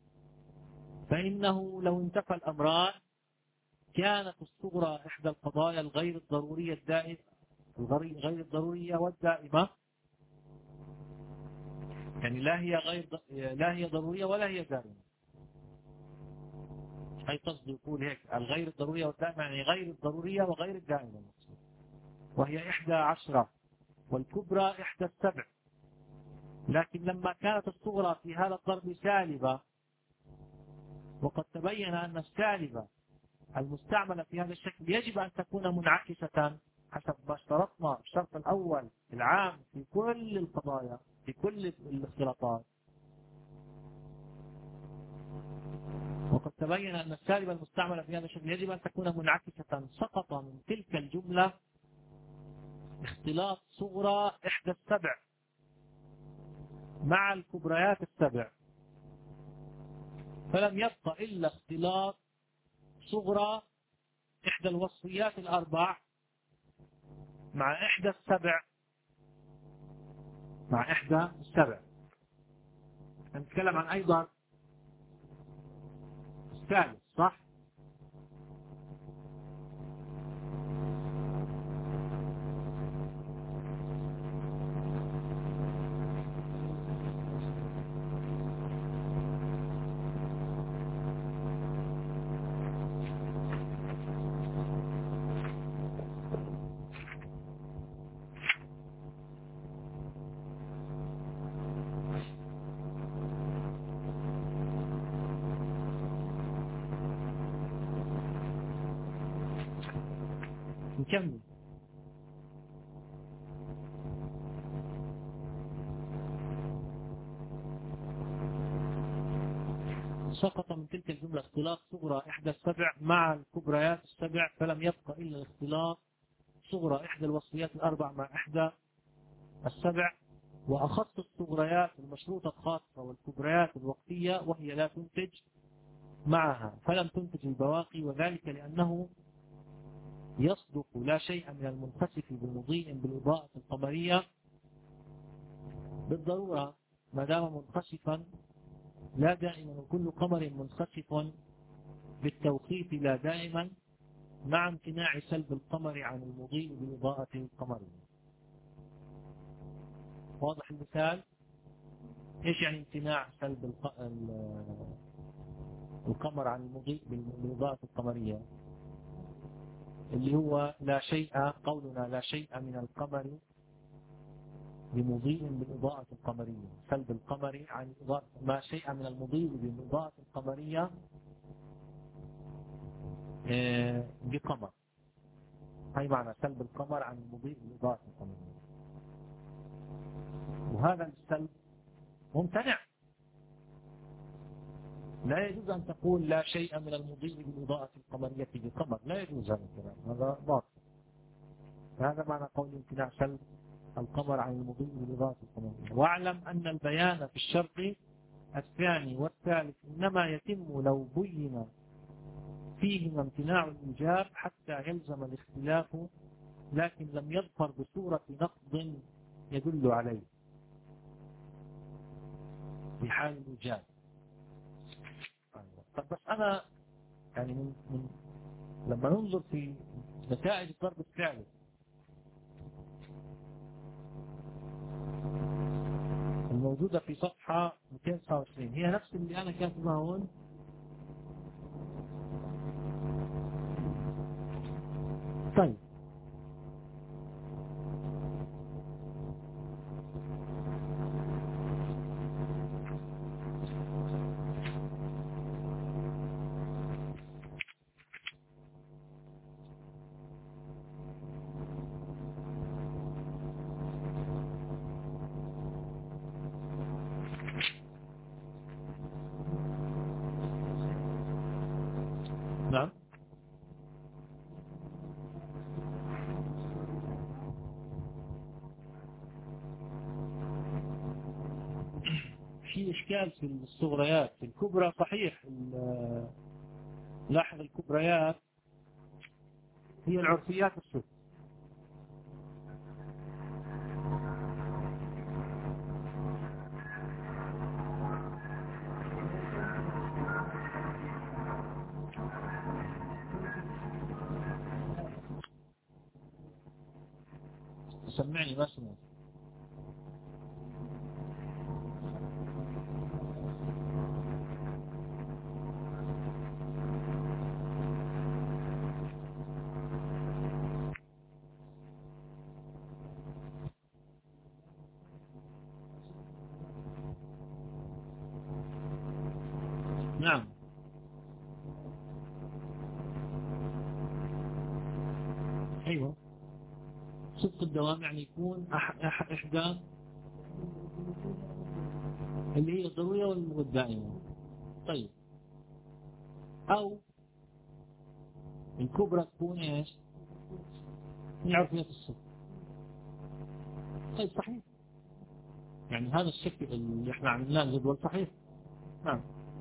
فإنه لو انتفى الأمران كانت الصغرى إحدى القضايا الغير الضرورية الدائمة غير الضرورية والدائمة، يعني لا هي غير لا هي ضرورية ولا هي دائمة. أي قصد يقول هيك الغير الضرورية والدائمة، يعني غير الضرورية وغير الدائمة، وهي إحدى عشرة والكبرى إحدى السبع. لكن لما كانت الصغرى في هذا الضرب سالبة، وقد تبين أن السالبة المستعملة في هذا الشكل يجب أن تكون منعكسة حسب ما اشترطنا الشرط الأول العام في كل القضايا في كل الاختلاطات، وقد تبين أن السالبة المستعملة في هذا الشكل يجب أن تكون منعكسة، سقط من تلك الجملة اختلاط صغرى إحدى السبع مع الكبريات السبع، فلم يبقى إلا اختلاط صغرى إحدى الوصفيات الأربع مع إحدى السبع مع إحدى السبع. نتكلم عن أيضا الثالث، صح؟ نكمل. سقط من تلك الجملة اختلاط صغرى إحدى السبع مع الكبريات السبع، فلم يبقى إلا اختلاط صغرى إحدى الوصفيات الأربع مع إحدى السبع، وأخص الصغريات المشروطة الخاصة والكبريات الوقتية وهي لا تنتج معها، فلم تنتج البواقي، وذلك لأنه يصدق لا شيء من المنخسف بمضيء بالإضاءة القمرية بالضرورة ما دام منخسفا لا دائما، وكل قمر منخسف بالتوقيت لا دائما، مع امتناع سلب القمر عن المضيء بالإضاءة القمرية. واضح المثال؟ ايش يعني امتناع سلب القمر عن المضيء بالإضاءة القمرية؟ اللي هو لا شيء، قولنا لا شيء من القمر بمضيء بالإضاءة القمرية، سلب القمر عن إضاءة ما شيء من المضيء بالإضاءة القمرية بقمر، هاي معنى سلب القمر عن المضيء بالإضاءة القمرية. وهذا السلب ممتنع، لا يجوز أن تقول لا شيء من المضيء بالإضاءة القمرية بقمر، لا يجوز هذا الكلام، هذا باطل. هذا معنى قول امتناع سلب القمر عن المضيء بالإضاءة القمرية. واعلم أن البيان في الشرط الثاني والثالث إنما يتم لو بين فيهما امتناع الإيجاب حتى يلزم الاختلاف، لكن لم يظفر بصورة نقض يدل عليه في حال الإيجاب. طب بس أنا يعني من, من لما ننظر في نتائج الضرب الثالث الموجودة في صفحة مئتين وتسعة وعشرين هي نفس اللي أنا كاتبها هون. طيب نعم. في إشكال في الصغريات، في الكبرى صحيح. لاحظ الكبريات هي العرفيات الست. سمعني ما سمعت. نعم. أيوة، صدق الدوام يعني يكون أح أح إحدى اللي هي الضرورية والدائمة. طيب، أو الكبرى تكون إيش؟ هي عرفية الصدق. طيب صحيح، يعني هذا الشكل اللي احنا عملناه الجدول صحيح. نعم.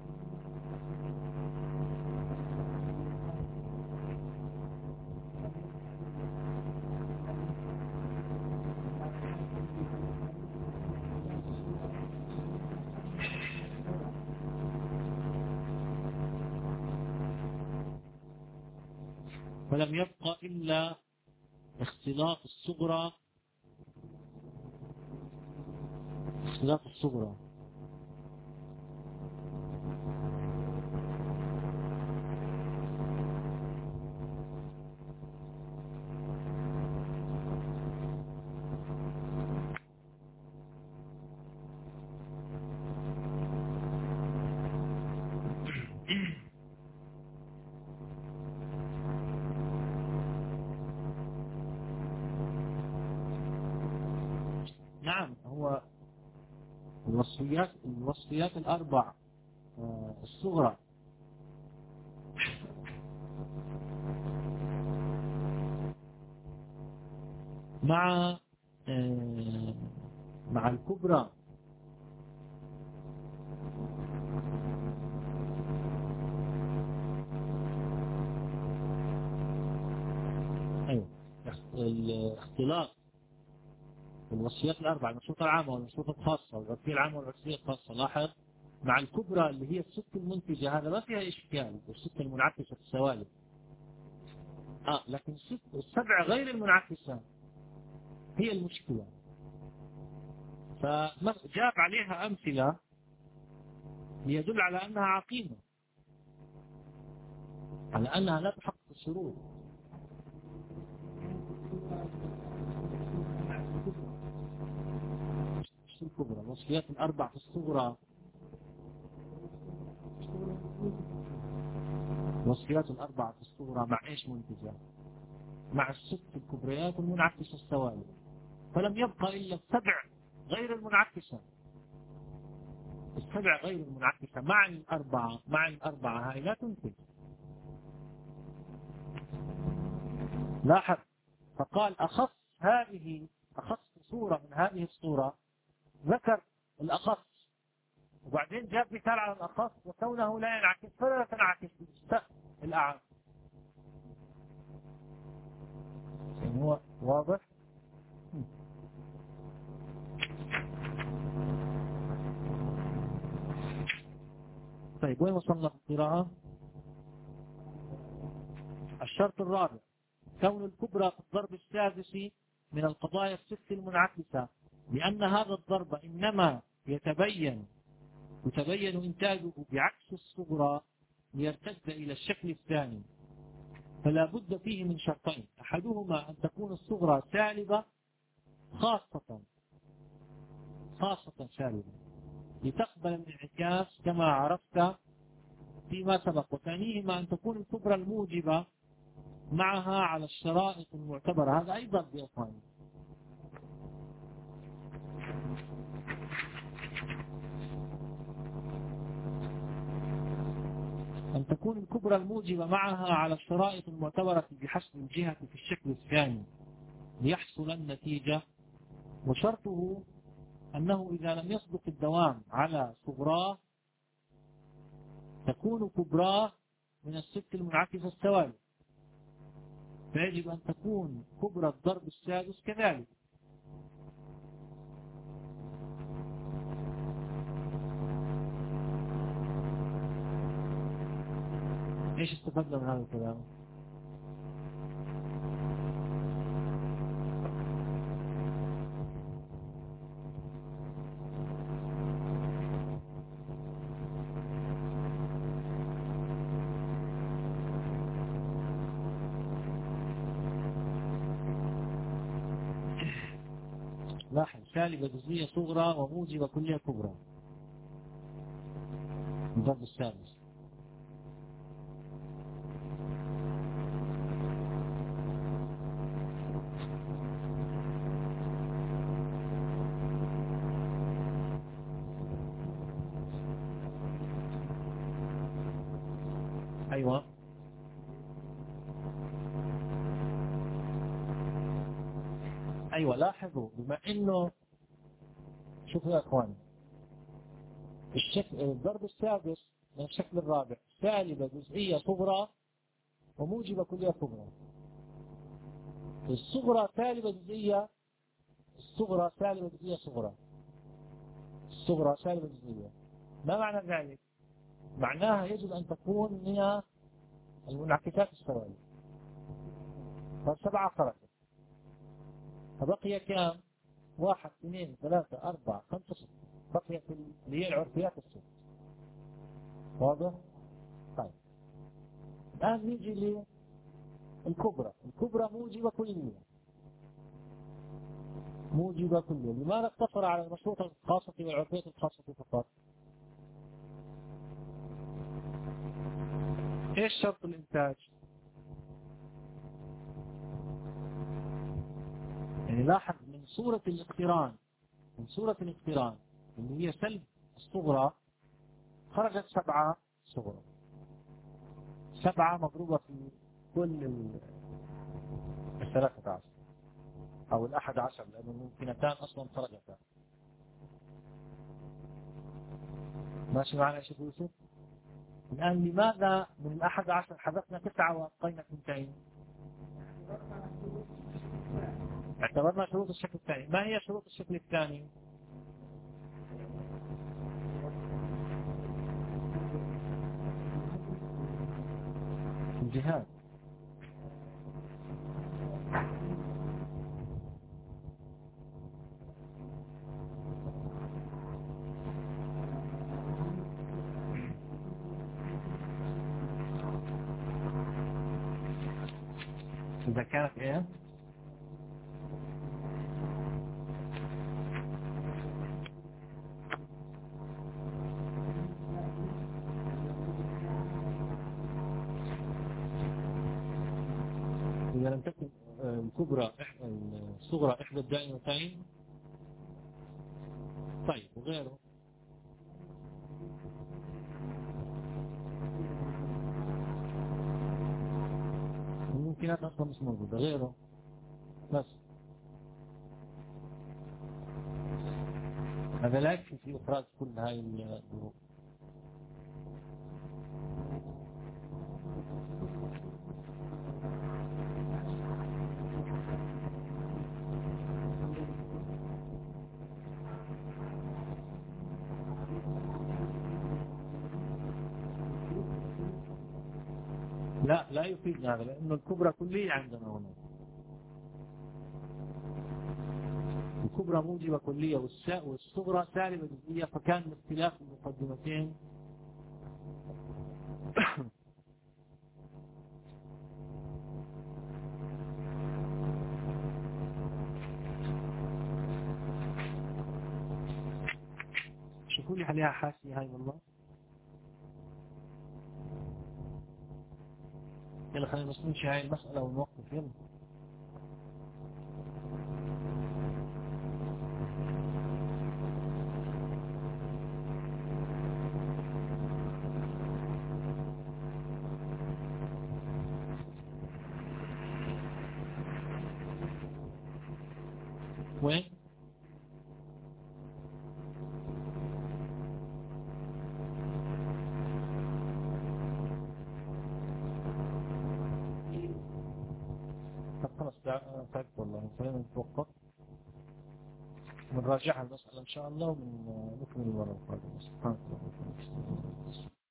فلم يبقى إلا اختلاط الصغرى، اختلاط الصغرى نعم. هو الوصفيات الوصفيات الأربع الصغرى مع مع الكبرى أيوة، الاختلاط الوصفيات الأربع، المشروطة العامة والمشروطة الخاصة والوصفية العامة والوصفية الخاصة. لاحظ مع الكبرى اللي هي الست المنتجة هذا ما فيها إشكال، والست المنعكسة في السوالف. آه لكن الست السبع غير المنعكسة هي المشكلة. فجاب عليها أمثلة ليدل على أنها عقيمة، على أنها لا تحقق الشروط. الكبرى الوصفيات الأربع في الصغرى، الوصفيات الأربع في الصغرى مع إيش منتجة؟ مع الست الكبريات المنعكسة السوالف. فلم يبقى إلا السبع غير المنعكسة. السبع غير المنعكسة مع الأربعة مع الأربعة هاي لا تنتج. لاحظ، فقال أخص هذه أخص صورة من هذه الصورة، ذكر الأخص وبعدين جاب مثال على الأخص وكونه لا ينعكس فلا تنعكس الأعم. هو واضح؟ طيب وين وصلنا في القراءة؟ الشرط الرابع كون الكبرى في الضرب السادس من القضايا الست المنعكسة، لأن هذا الضرب إنما يتبين يتبين إنتاجه بعكس الصغرى ليرتد إلى الشكل الثاني، فلا بد فيه من شرطين، أحدهما أن تكون الصغرى سالبة خاصة خاصة سالبة لتقبل الانعكاس كما عرفت فيما سبق، وثانيهما أن تكون الكبرى الموجبة معها على الشرائط المعتبرة. هذا أيضا بإخواني أن تكون الكبرى الموجبة معها على الشرائط المعتبرة بحسب الجهة في الشكل الثاني ليحصل النتيجة، وشرطه أنه إذا لم يصدق الدوام على صغراه تكون كبراه من الست المنعكسة السوالب، فيجب أن تكون كبرى الضرب السادس كذلك. ايش استفدنا من هذا الكلام؟ لاحظ، سالبة جزئية صغرى وموجبة كلية كبرى الضرب السادس. أيوة أيوة لاحظوا، بما إنه شوفوا يا أخوان الشكل الضرب السادس من الشكل الرابع سالبة جزئية صغرى وموجبة كلية كبرى. الصغرى سالبة جزئية الصغرى سالبة جزئية صغرى الصغرى سالبة جزئية. ما معنى ذلك؟ معناها يجب أن تكون من المنعكسات السوالب. فالسبعة خرجت، فبقي كام؟ واحد اثنين ثلاثة أربعة خمسة ستة، بقيت اللي هي العرفيات الست. واضح؟ طيب الآن نيجي للكبرى. الكبرى موجبة كلية موجبة كلية. لماذا اقتصر على المشروط الخاصة والعرفية الخاصة فقط؟ ايش شرط الانتاج؟ يعني لاحظ من صورة الاقتران من صورة الاقتران اللي هي سلب الصغرى خرجت سبعة صغرى، سبعة مضروبة في كل الثلاثة عشر أو الأحد عشر، لأنه الممكنتان أصلا خرجتا. ماشي معنا يا شيخ يوسف؟ الآن لماذا من الأحد عشر حذفنا تسعة وأبقينا اثنتين؟ اعتبرنا شروط الشكل الثاني. ما هي شروط الشكل الثاني؟ الجهات. إذا كانت إيه؟ إذا لم تكن الكبرى الصغرى إحدى الدائمتين. طيب وغيره؟ الممكنات أصلا مش موجودة غيره بس. هذا لا يكفي في إخراج كل هاي الظروف. لا لا يفيد هذا، لأنه الكبرى كلية عندنا هنا. الكبرى موجبة كلية والصغرى سالبة جزئية، فكان اختلاف المقدمتين شوفوا لي عليها حاشية هاي والله. يلا خلينا بس نمشي هاي المسألة ونوقف. يلا وين؟ طب خلاص تعبت والله، خلينا نتوقف ونراجعها المسألة إن شاء الله ونكمل المرة القادمة. سبحانك اللهم وبحمدك.